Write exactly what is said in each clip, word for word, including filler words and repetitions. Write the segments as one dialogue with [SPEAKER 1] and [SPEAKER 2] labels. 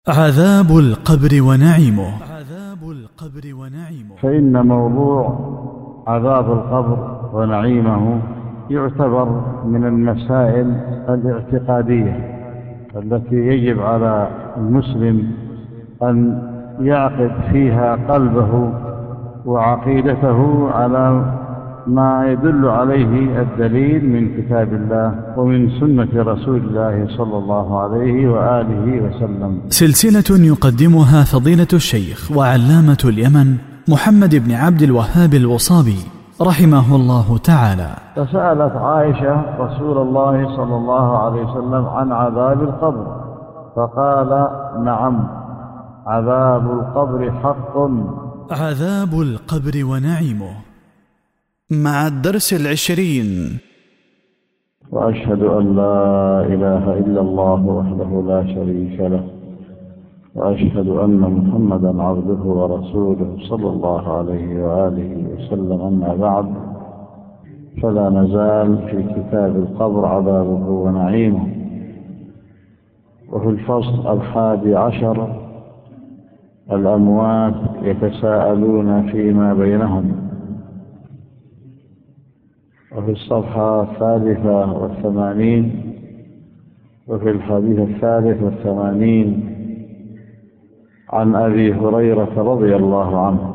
[SPEAKER 1] عذاب القبر ونعيمه. عذاب القبر ونعيمه.
[SPEAKER 2] فإن موضوع عذاب القبر ونعيمه يعتبر من المسائل الاعتقادية التي يجب على المسلم أن يعقد فيها قلبه وعقيدته على ما يدل عليه الدليل من كتاب الله ومن سنة رسول الله صلى الله عليه وآله وسلم.
[SPEAKER 1] سلسلة يقدمها فضيلة الشيخ وعلامة اليمن محمد بن عبد الوهاب الوصابي رحمه الله تعالى.
[SPEAKER 2] فسألت عائشة رسول الله صلى الله عليه وسلم عن عذاب القبر فقال: نعم، عذاب القبر حق.
[SPEAKER 1] عذاب القبر ونعيمه، مع الدرس العشرين.
[SPEAKER 2] وأشهد أن لا إله إلا الله وحده لا شريك له، وأشهد أن محمدا عبده ورسوله صلى الله عليه وآله وسلم. أما بعد، فلا نزال في كتاب القبر عذابه ونعيمه، وفي الفصل الحادي عشر الأموات يتساءلون فيما بينهم، وفي الصفحة الثالثة والثمانين وفي الحديث الثالث والثمانين عن أبي هريرة رضي الله عنه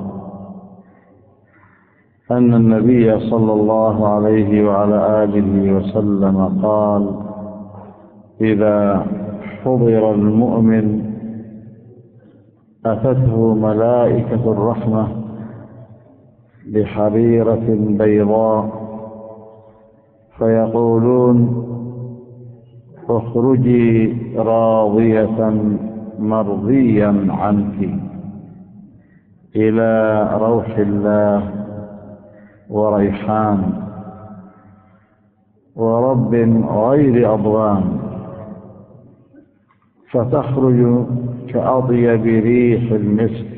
[SPEAKER 2] أن النبي صلى الله عليه وعلى آله وسلم قال: إذا حضر المؤمن أتته ملائكة الرحمة بحريرة بيضاء فيقولون: اخرجي راضية مرضيا عنك إلى روح الله وريحان ورب غير أضغان، فتخرج كأطيب ريح المسك،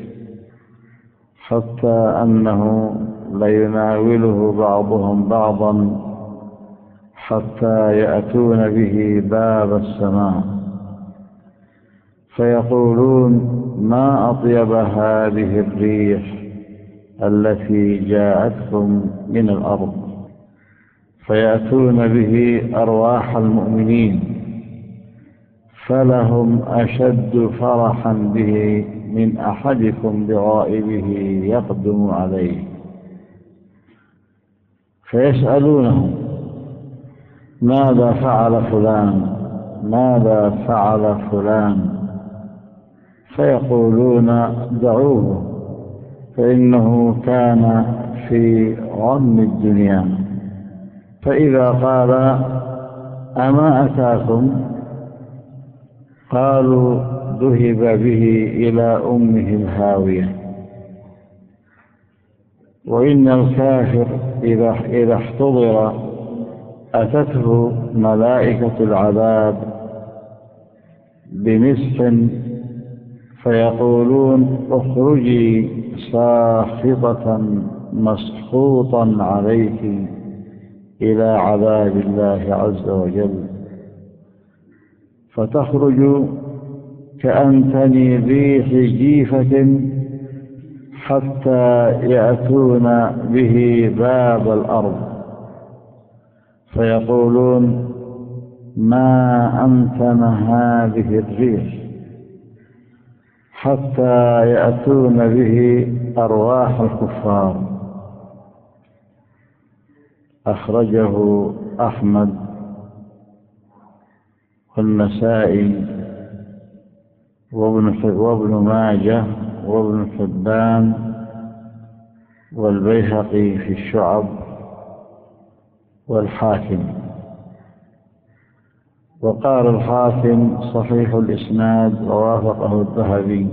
[SPEAKER 2] حتى أنه ليناوله بعضهم بعضا حتى يأتون به باب السماء فيقولون: ما أطيب هذه الريح التي جاءتكم من الأرض، فيأتون به أرواح المؤمنين، فلهم أشد فرحا به من أحدكم بغائبه يقدم عليه، فيسألونه: ماذا فعل فلان؟ ماذا فعل فلان؟ فيقولون: دعوه فإنه كان في غم الدنيا. فإذا قال: أما أتاكم؟ قالوا: ذهب به إلى أمه الهاوية. وإن الكافر إذا احتضر أتته ملائكة العذاب بمسح فيقولون: اخرجي ساخطة مسخوطا عليك إلى عذاب الله عز وجل، فتخرج كأنتني ريح جيفة حتى يأتون به باب الأرض فيقولون: ما أمتن هذه الريح، حتى يأتون به أرواح الكفار. أخرجه أحمد والنسائي وابن ماجه وابن حبان والبيهقي في الشعب والحاكم. وقال الحاكم: صحيح الإسناد ووافقه الذهبي.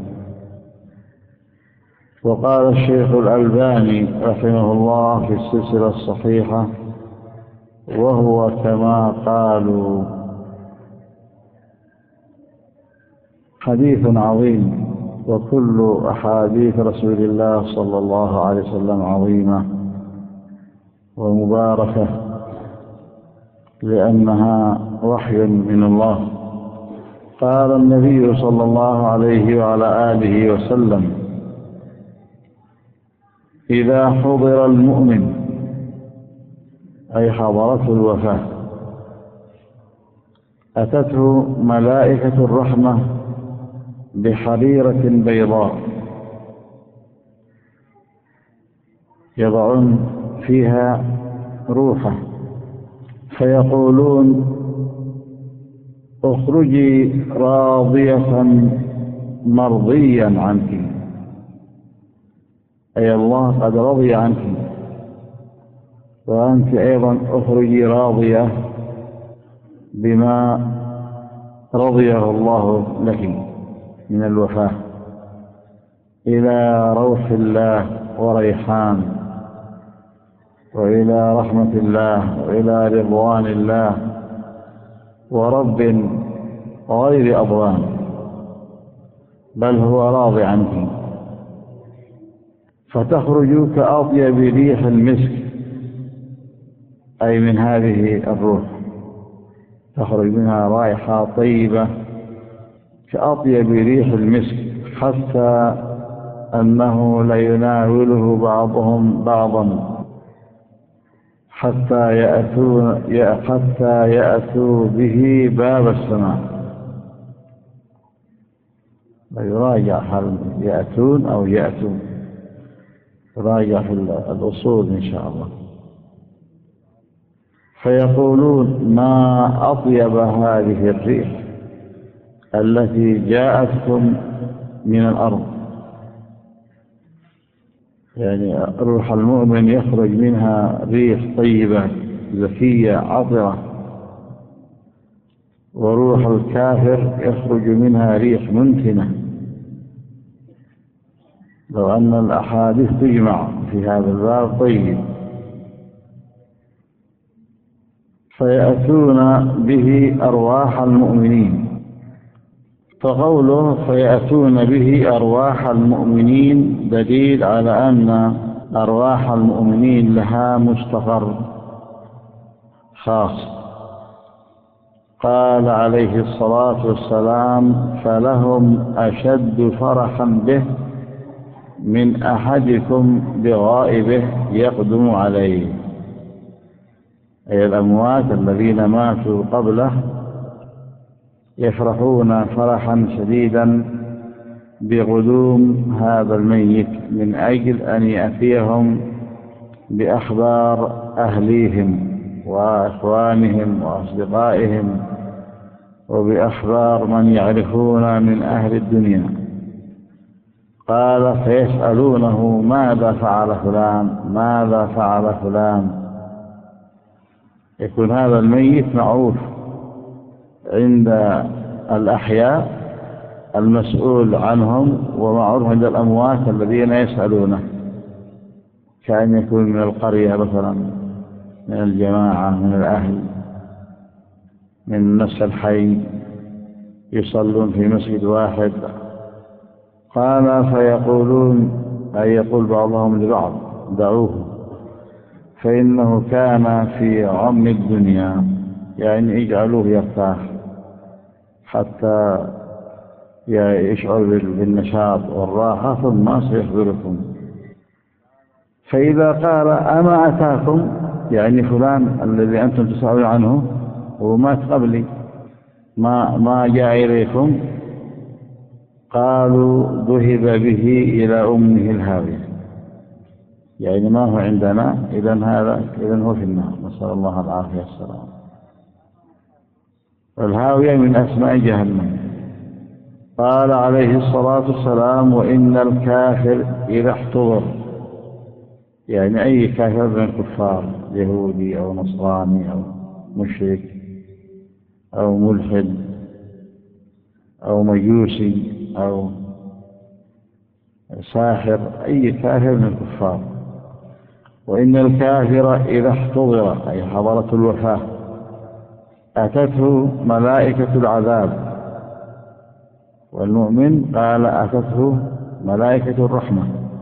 [SPEAKER 2] وقال الشيخ الألباني رحمه الله في السلسلة الصحيحة: وهو كما قالوا. حديث عظيم، وكل أحاديث رسول الله صلى الله عليه وسلم عظيمة ومباركة، لأنها وحي من الله، قال النبي صلى الله عليه وعلى آله وسلم: إذا حضر المؤمن، أي حضرته الوفاة، أتته ملائكة الرحمة بحريرة بيضاء يضعون فيها روحه، فيقولون: اخرجي راضية مرضيا عنك، أي الله قد رضي عنك، وأنت أيضا اخرجي راضية بما رضيه الله لك من الوفاة، إلى روح الله وريحان، وإلى رحمة الله، وإلى رضوان الله، ورب غير أضغان، بل هو راضي عنك. فتخرج كأطيب ريح المسك، أي من هذه الروح تخرج منها رائحة طيبة كأطيب ريح المسك، حتى أنه ليناوله بعضهم بعضا حتى يأتون حتى يأتوا به باب السماء. يراجع هل يأتون أو يأتون، يراجع في الأصول إن شاء الله. فيقولون: ما أطيب هذه الريح التي جاءتكم من الأرض. يعني روح المؤمن يخرج منها ريح طيبة زكية عطرة، وروح الكافر يخرج منها ريح منتنة. لو أن الأحاديث تجمع في هذا الباب طيب. فيأتون به أرواح المؤمنين. فقوله فيأتون به أرواح المؤمنين دليل على أن أرواح المؤمنين لها مستقر خاص. قال عليه الصلاة والسلام: فلهم أشد فرحا به من أحدكم بغائبه يقدم عليه، أي الأموات الذين ماتوا قبله يفرحون فرحا شديدا بقدوم هذا الميت، من أجل أن يأتيهم بأخبار أهليهم وإخوانهم وأصدقائهم، وبأخبار من يعرفون من أهل الدنيا. قال: فيسألونه: ماذا فعل فلان؟ ماذا فعل فلان؟ يكون هذا الميت معروف عند الأحياء المسؤول عنهم، ومعروف عند الأموات الذين يسألونه، كأن يكون من القرية مثلا، من الجماعة، من الأهل، من نفس الحي، يصلون في مسجد واحد. قال: فيقولون، أي يقول بعضهم لبعض: دعوه فإنه كان في غم الدنيا، يعني اجعلوه يرتاح حتى يشعر بالنشاط والراحة، ثم سيخبركم. فإذا قال: أما أتاكم، يعني فلان الذي أنتم تسألون عنه ومات قبلي، ما ما جاء إليكم؟ قالوا: ذهب به إلى أمه الهاوية، يعني ما هو عندنا، إذن هذا إذن هو في النار، نسأل الله العافية والسلام. الهاوية من أسماء جهنم. قال عليه الصلاة والسلام: وإن الكافر إذا احتضر، يعني أي كافر من الكفار، يهودي أو نصراني أو مشرك أو ملحد أو مجوسي أو ساحر، أي كافر من الكفار. وإن الكافر إذا احتضر، أي حضرت الوفاة، أتته ملائكة العذاب. والمؤمن قال: أتته ملائكة الرحمة.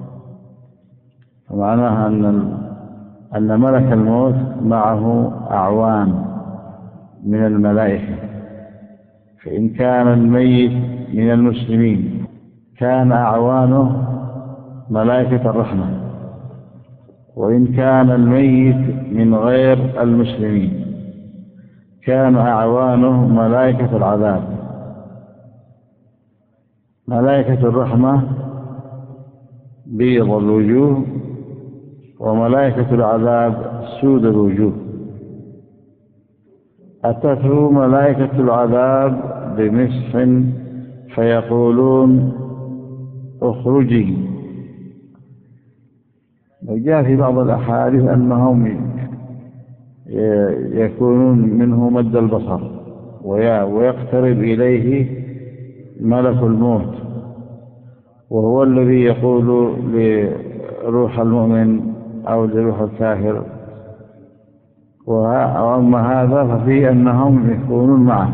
[SPEAKER 2] ومعناها أن أن ملك الموت معه أعوان من الملائكة، فإن كان الميت من المسلمين كان أعوانه ملائكة الرحمة، وإن كان الميت من غير المسلمين كان أعوانه ملائكة العذاب. ملائكة الرحمة بيض الوجوه، وملائكة العذاب سود الوجوه. أتته ملائكة العذاب بمسح فيقولون اخرجي. وجاء في بعض الأحاديث أنهم يكونون منه مد البصر ويقترب إليه ملك الموت، وهو الذي يقول لروح المؤمن أو لروح الكافر. وأما هذا ففيه أنهم يكونون معه.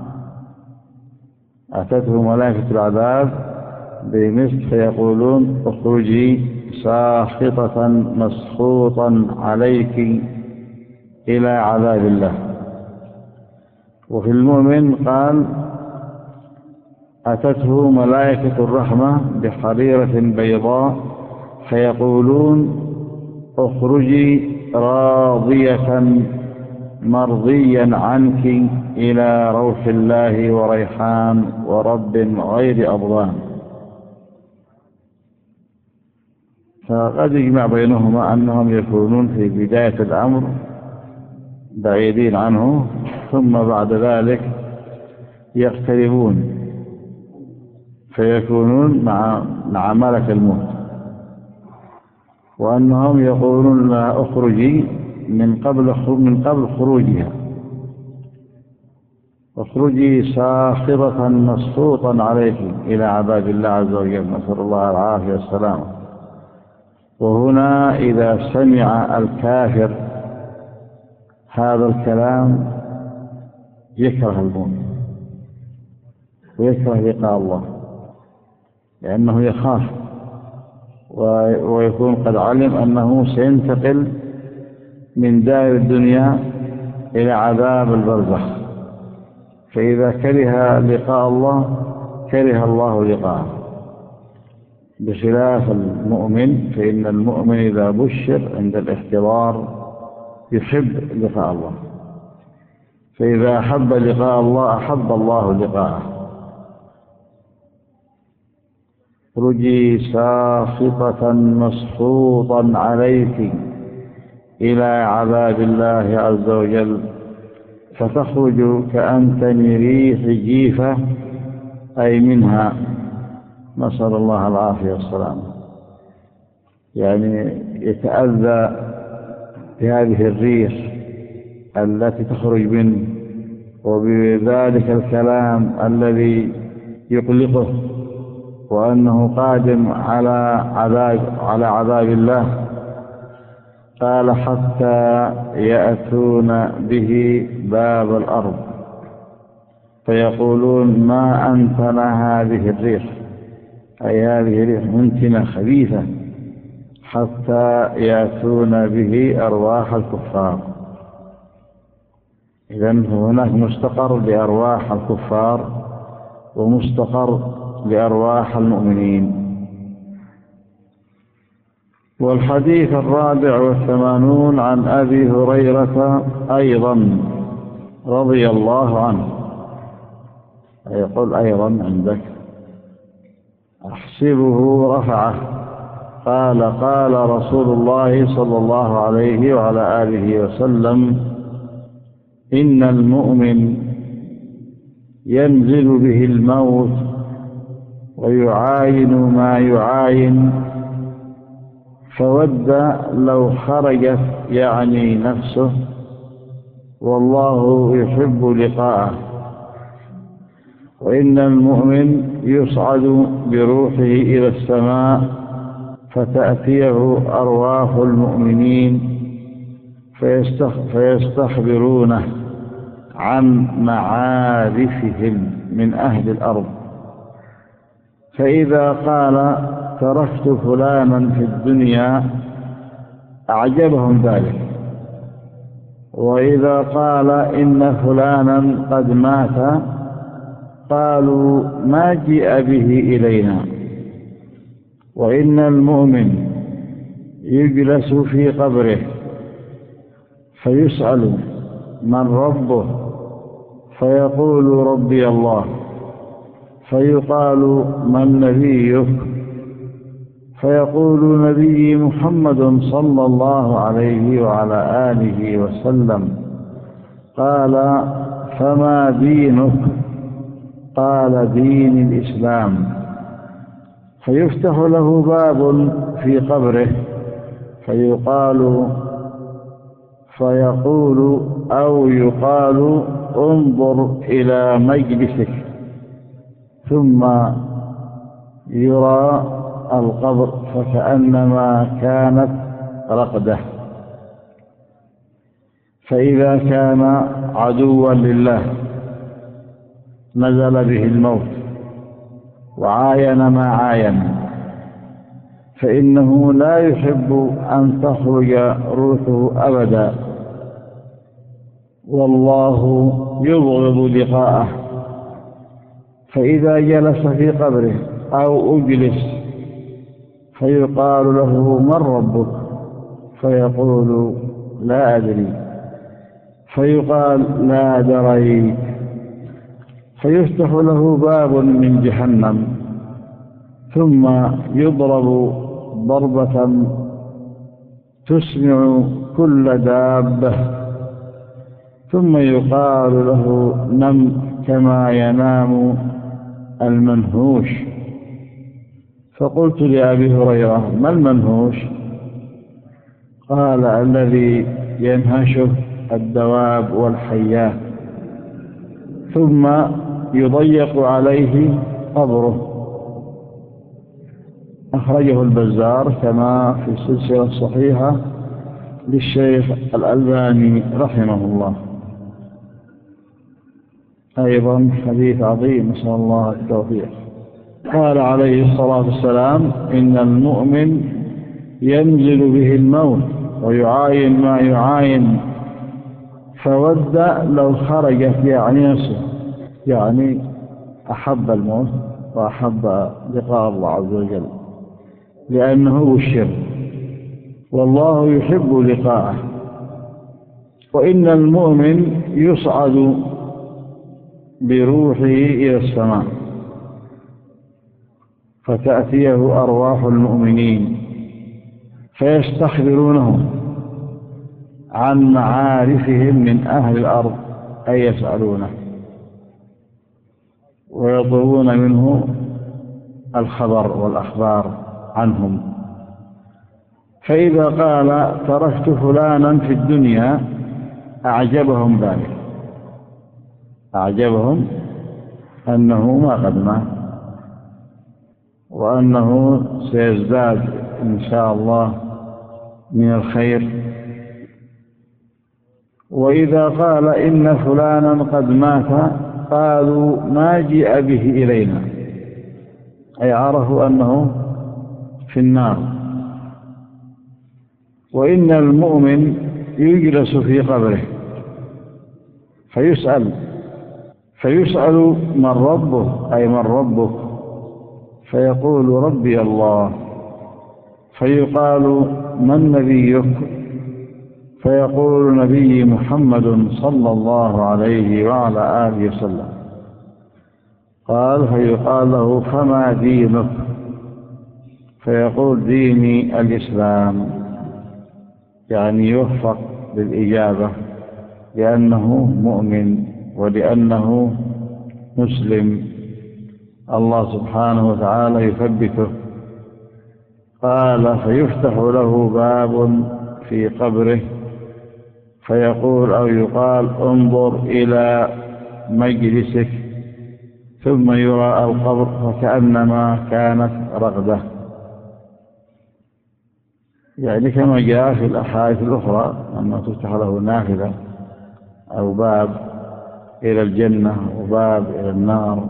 [SPEAKER 2] أتته ملائكة العذاب بمثل فيقولون اخرجي ساخطة مسخوطا عليك إلى عذاب الله. وفي المؤمن قال أتته ملائكة الرحمة بحريرة بيضاء فيقولون اخرجي راضية مرضيا عنك إلى روح الله وريحان ورب غير أضغان. فقد يجمع بينهما أنهم يكونون في بداية الأمر بعيدين عنه، ثم بعد ذلك يقتربون فيكونون مع مع ملك الموت، وأنهم يقولون لا اخرجي من قبل من قبل خروجها، اخرجي ساخطة مسخوطا عليك إلى عذاب الله عز وجل، نسأل الله العافية والسلامة. وهنا إذا سمع الكافر هذا الكلام يكره الموت ويكره لقاء الله، لأنه يخاف ويكون قد علم أنه سينتقل من دار الدنيا إلى عذاب البرزخ. فإذا كره لقاء الله كره الله لقاءه، بخلاف المؤمن، فإن المؤمن إذا بشر عند الاختبار يحب لقاء الله، فإذا أحب لقاء الله أحب الله لقاءه. اخرجي ساخطة مسخوطا عليك إلى عذاب الله عز وجل، فتخرج كأنتن ريح جيفة أي منها، نسأل الله العافية والسلامة. يعني يتأذى بهذه الريح التي تخرج منه وبذلك الكلام الذي يقلقه، وأنه قادم على عذاب على عذاب الله. قال حتى يأتون به باب الأرض فيقولون ما أنتنا هذه الريح، أي هذه ريح منتنة خبيثة، حتى يأتون به أرواح الكفار. إذن هناك مستقر لأرواح الكفار ومستقر لأرواح المؤمنين. والحديث الرابع والثمانون عن أبي هريرة أيضا رضي الله عنه، يقول أيضا عندك أحسبه رفعه، قال قال رسول الله صلى الله عليه وعلى آله وسلم إن المؤمن ينزل به الموت ويعاين ما يعاين، فود لو خرجت يعني نفسه والله يحب لقاءه. وإن المؤمن يصعد بروحه إلى السماء فتأتيه أرواح المؤمنين فيستخبرونه عن معارفهم من أهل الأرض، فإذا قال تركت فلانا في الدنيا أعجبهم ذلك، وإذا قال إن فلانا قد مات قالوا ما جيء به إلينا. وإن المؤمن يجلس في قبره فيسأل من ربه فيقول ربي الله، فيقال من نبيك فيقول نبي محمد صلى الله عليه وعلى آله وسلم. قال فما دينك؟ قال دين الإسلام. فيفتح له باب في قبره فيقال فيقول أو يقال انظر إلى مجلسك، ثم يرى القبر فكأنما كانت رقدة. فإذا كان عدوا لله نزل به الموت وعاين ما عاين، فإنه لا يحب أن تخرج روحه أبدا، والله يبغض لقاءه. فإذا جلس في قبره أو أجلس فيقال له من ربك؟ فيقول لا أدري. فيقال لا دريت. فيفتح له باب من جهنم ثم يضرب ضربة تسمع كل دابة، ثم يقال له نم كما ينام المنهوش. فقلت لأبي هريرة ما المنهوش؟ قال الذي ينهشه الدواب والحيات ثم يضيق عليه قبره. أخرجه البزار كما في السلسلة الصحيحة للشيخ الألباني رحمه الله. أيضا حديث عظيم، نسأل الله التوفيق. قال عليه الصلاة والسلام إن المؤمن ينزل به الموت ويعاين ما يعاين، فود لو خرجت يعني نفسه، يعني أحب الموت وأحب لقاء الله عز وجل لأنه بشر، والله يحب لقاءه. وإن المؤمن يصعد بروحه إلى السماء فتأتيه أرواح المؤمنين فيستخبرونهم عن معارفهم من أهل الأرض، أي يسألونه ويطلبون منه الخبر والأخبار عنهم. فإذا قال تركت فلانا في الدنيا أعجبهم ذلك، أعجبهم أنه ما قد مات وأنه سيزداد إن شاء الله من الخير. وإذا قال إن فلانا قد مات قالوا ما جيء به إلينا، أي عرفوا أنه في النار. وإن المؤمن يجلس في قبره فيسأل فيسأل من ربه، أي من ربك؟ فيقول ربي الله. فيقال من نبيك؟ فيقول نبي محمد صلى الله عليه وعلى آله وسلم. قال فيقال له فما دينك؟ فيقول ديني الإسلام، يعني يوفق للإجابة لأنه مؤمن ولأنه مسلم، الله سبحانه وتعالى يثبته. قال فيفتح له باب في قبره فيقول أو يقال انظر إلى مجلسك، ثم يرى القبر فكأنما كانت رقدة، يعني كما جاء في الأحاديث الأخرى أنه تفتح له نافذة أو باب إلى الجنة وباب إلى النار،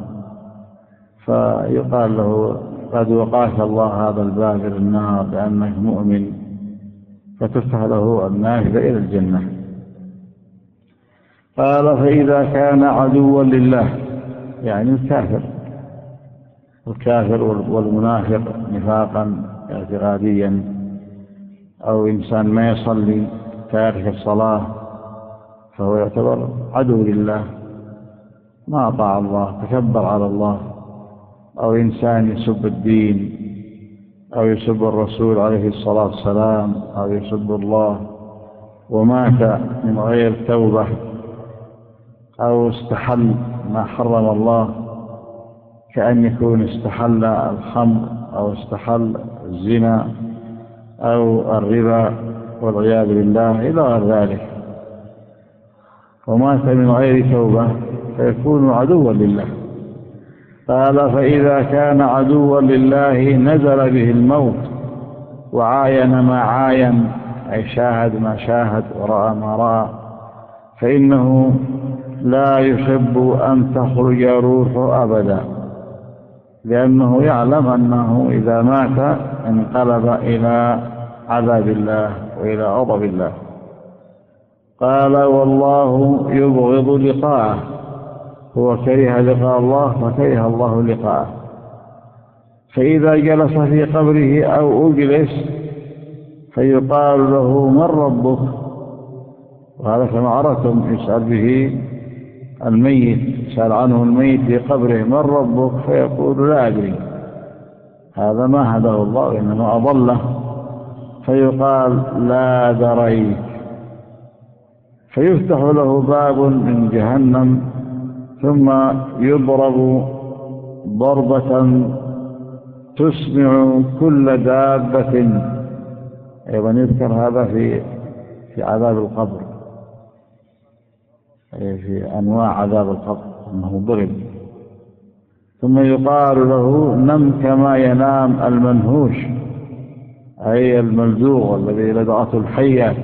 [SPEAKER 2] فيقال له قد وقاك الله هذا الباب إلى النار لأنك مؤمن، فتفتح له النافذة إلى الجنة. قال فإذا كان عدوا لله يعني الكافر الكافر والمنافق نفاقا اعتقاديا، أو إنسان ما يصلي تارك الصلاة فهو يعتبر عدو لله، ما أطاع الله، تكبر على الله. أو إنسان يسب الدين أو يسب الرسول عليه الصلاة والسلام أو يسب الله ومات من غير توبة، أو استحل ما حرم الله، كأن يكون استحل الخمر أو استحل الزنا أو الربا والعياذ بالله إلى غير ذلك، ومات من غير توبة فيكون عدوا لله. قال فإذا كان عدوا لله نزل به الموت وعاين ما عاين، أي شاهد ما شاهد ورأى ما رأى، فإنه لا يحب أن تخرج روحه أبدا، لأنه يعلم أنه إذا مات انقلب إلى عذاب الله وإلى غضب الله. قال والله يبغض لقاءه، هو كره لقاء الله فكره الله لقاءه. فإذا جلس في قبره أو أجلس فيقال له من ربك، وهذا كما عرفتم يسأل به الميت، يسأل عنه الميت في قبره من ربك فيقول لا أدري، هذا ما هداه الله إنما أضله، فيقال لا دريت، فيفتح له باب من جهنم ثم يضرب ضربة تسمع كل دابة. أيضا يذكر هذا في في عذاب القبر، في أنواع عذاب القبر أنه ضرب. ثم يقال له نم كما ينام المنهوش، أي الملدوغ الذي لدغته الحية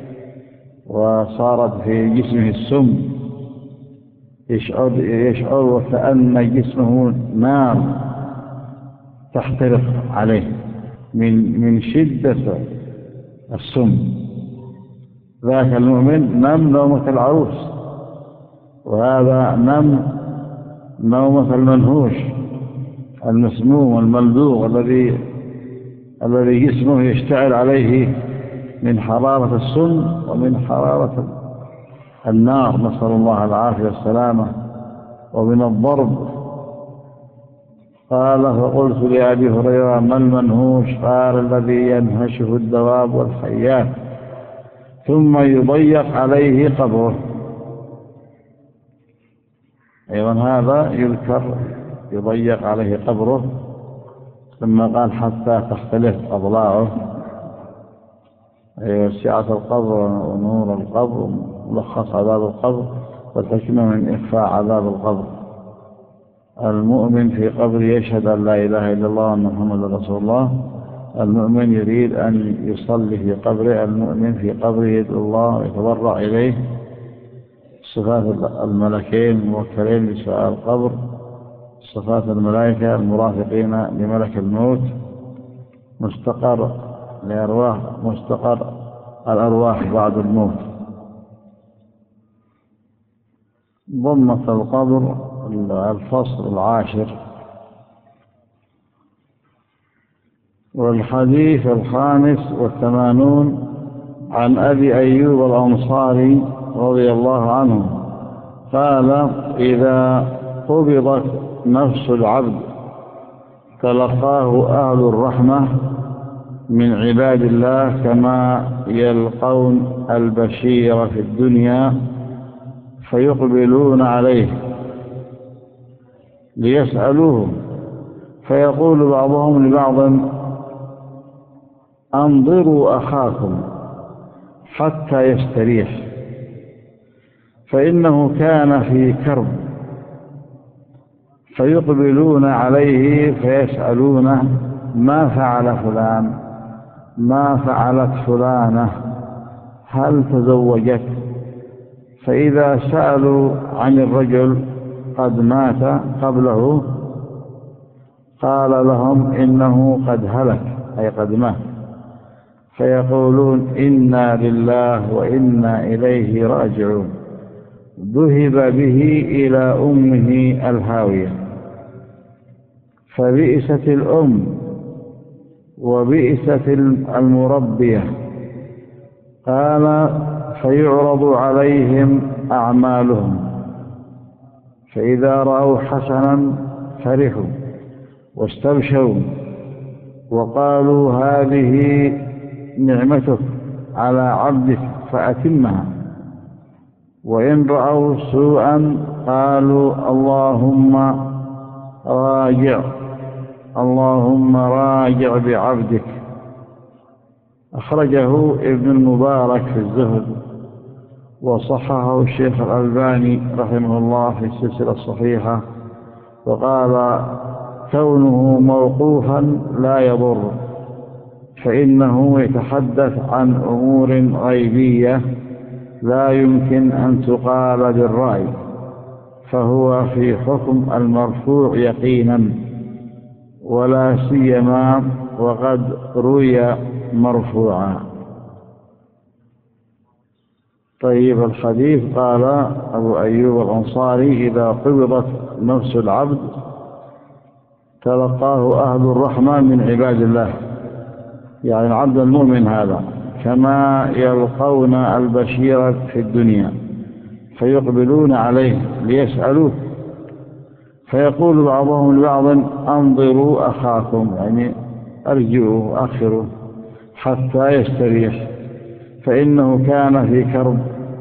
[SPEAKER 2] وصارت في جسمه السم، يشعر, يشعر وكأن جسمه نار تحترق عليه من من شدة السم. ذاك المؤمن نم نومة العروس، وهذا نم نومة المنهوش المسموم الملدوغ الذي الذي جسمه يشتعل عليه من حرارة السم ومن حرارة النار، نسأل الله العافية والسلامة، ومن الضرب. قال فقلت لأبي هريرة ما المنهوش؟ قال الذي ينهشه الدواب والحيات ثم يضيق عليه قبره. أيضا هذا يذكر يضيق عليه قبره، ثم قال حتى تختلف أضلاعه، أي سعة القبر ونور القبر، ملخص عذاب القبر والحكمة من إخفاء عذاب القبر. المؤمن في قبر يشهد أن لا إله إلا الله وأن محمد رسول الله. المؤمن يريد أن يصلي في قبره، المؤمن في قبره يدعو الله ويتضرع إليه. صفات الملكين الموكلين بسؤال القبر، صفات الملائكة المرافقين لملك الموت، مستقر لأرواح مستقر الأرواح بعد الموت. ضمة القبر الفصل العاشر. والحديث الخامس والثمانون عن أبي أيوب الأنصاري رضي الله عنه قال إذا قبضت نفس العبد تلقاه أهل الرحمة من عباد الله كما يلقون البشير في الدنيا، فيقبلون عليه ليسألوه، فيقول بعضهم لبعض أنظروا أخاكم حتى يستريح، فإنه كان في كرب. فيقبلون عليه فيسألونه ما فعل فلان، ما فعلت فلانة، هل تزوجت؟ فإذا سألوا عن الرجل قد مات قبله قال لهم إنه قد هلك، أي قد مات. فيقولون إنا لله وإنا إليه راجعون، ذهب به إلى أمه الهاوية، فبئست الأم وبئست المربية. قال فيعرض عليهم أعمالهم، فإذا رأوا حسنا فرحوا واستبشروا وقالوا هذه نعمتك على عبدك فأتمها، وإن رأوا سوءا قالوا اللهم راجع اللهم راجع بعبدك. أخرجه ابن المبارك في الزهد، وصححه الشيخ الألباني رحمه الله في السلسلة الصحيحة، وقال كونه موقوفا لا يضر، فإنه يتحدث عن أمور غيبية لا يمكن أن تقال بالرأي، فهو في حكم المرفوع يقينا، ولا سيما وقد روي مرفوعا. طيب الحديث قال أبو أيوب الأنصاري إذا قبضت نفس العبد تلقاه أهل الرحمة من عباد الله، يعني العبد المؤمن هذا، كما يلقون البشير في الدنيا فيقبلون عليه ليسألوه، فيقول بعضهم لبعض انظروا أخاكم، يعني أرجعوا أخروا حتى يستريح فإنه كان في كرب،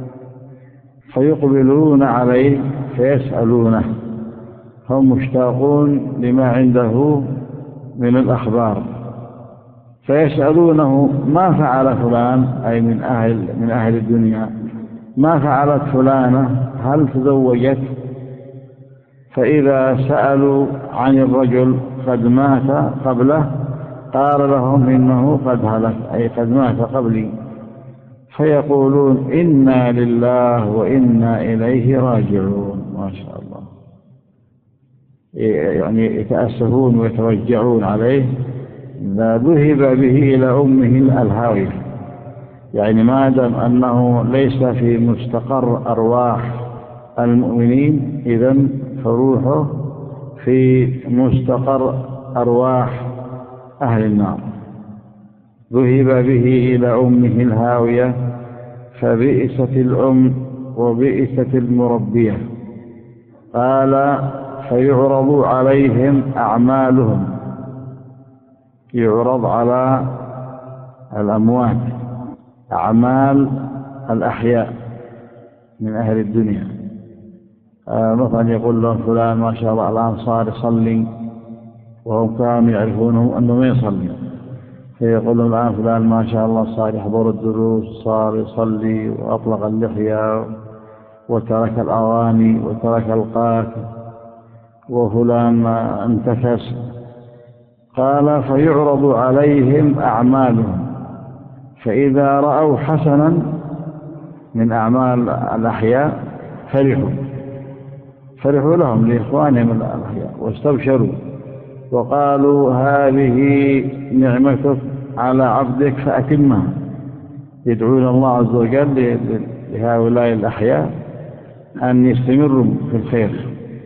[SPEAKER 2] فيقبلون عليه فيسألونه، هم مشتاقون لما عنده من الأخبار، فيسألونه ما فعل فلان، أي من أهل, من أهل الدنيا، ما فعلت فلانة، هل تزوجت؟ فإذا سألوا عن الرجل قد مات قبله قال لهم إنه قد هلك، أي قد مات قبلي، فيقولون إنا لله وإنا إليه راجعون. ما شاء الله، يعني يتأسفون ويتوجعون عليه. لا ذهب به إلى أمه الهاوية، يعني ما دام أنه ليس في مستقر أرواح المؤمنين، إذن فروحه في مستقر أرواح أهل النار. ذهب به إلى أمه الهاوية، فبئست الأم وبئست المربية. قال فيعرض عليهم أعمالهم، يعرض على الأموات أعمال الأحياء من أهل الدنيا. آه مثلا يقول لهم فلان ما شاء الله الآن صار يصلي، وهم كانوا يعرفونه أنه ما يصلي، فيقول لهم الآن فلان ما شاء الله صار يحضر الدروس، صار يصلي وأطلق اللحية وترك الأغاني وترك القاك، وفلان انتكس. قال فيعرض عليهم أعمالهم، فإذا رأوا حسنا من أعمال الأحياء فرحوا فرحوا لهم لإخوانهم الأحياء واستبشروا وقالوا هذه نعمتك على عبدك فأتمها، يدعون الله عز وجل لهؤلاء الأحياء أن يستمروا في الخير.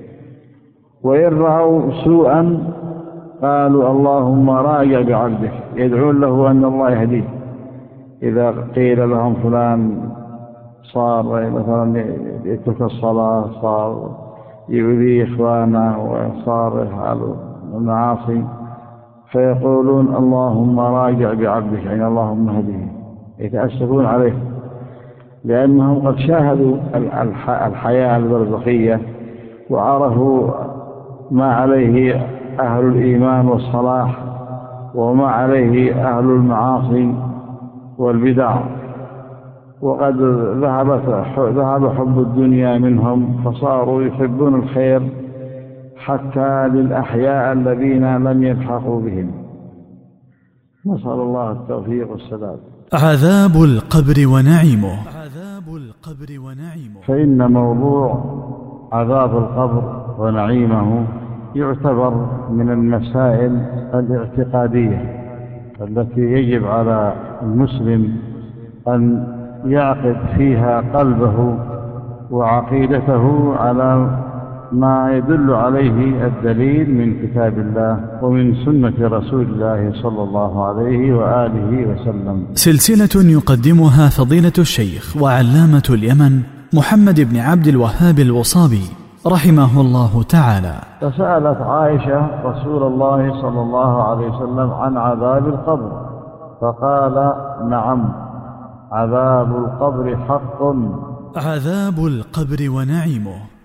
[SPEAKER 2] وإن رأوا سوءا قالوا اللهم راجع بعبدك، يدعون له أن الله يهديه. إذا قيل لهم فلان صار مثلا يترك الصلاة، صار يؤذي إخوانه، وصار يفعل المعاصي، فيقولون اللهم راجع بعبدك، يعني اللهم هديه، يتأسفون عليه، لأنهم قد شاهدوا الحياة البرزخية وعرفوا ما عليه أهل الإيمان والصلاح وما عليه أهل المعاصي والبدع، وقد ذهب حب الدنيا منهم، فصاروا يحبون الخير حتى للأحياء الذين لم يلحقوا بهم. نسأل الله التوفيق والسداد.
[SPEAKER 1] عذاب القبر ونعيمه. عذاب القبر ونعيمه.
[SPEAKER 2] فإن موضوع عذاب القبر ونعيمه يعتبر من المسائل الاعتقادية التي يجب على المسلم أن يعقد فيها قلبه وعقيدته على ما يدل عليه الدليل من كتاب الله ومن سنة رسول الله صلى الله عليه وآله وسلم.
[SPEAKER 1] سلسلة يقدمها فضيلة الشيخ وعلامة اليمن محمد بن عبد الوهاب الوصابي رحمه الله تعالى.
[SPEAKER 2] فسألت عائشة رسول الله صلى الله عليه وسلم عن عذاب القبر، فقال: نعم، عذاب القبر حق.
[SPEAKER 1] عذاب القبر ونعيمه.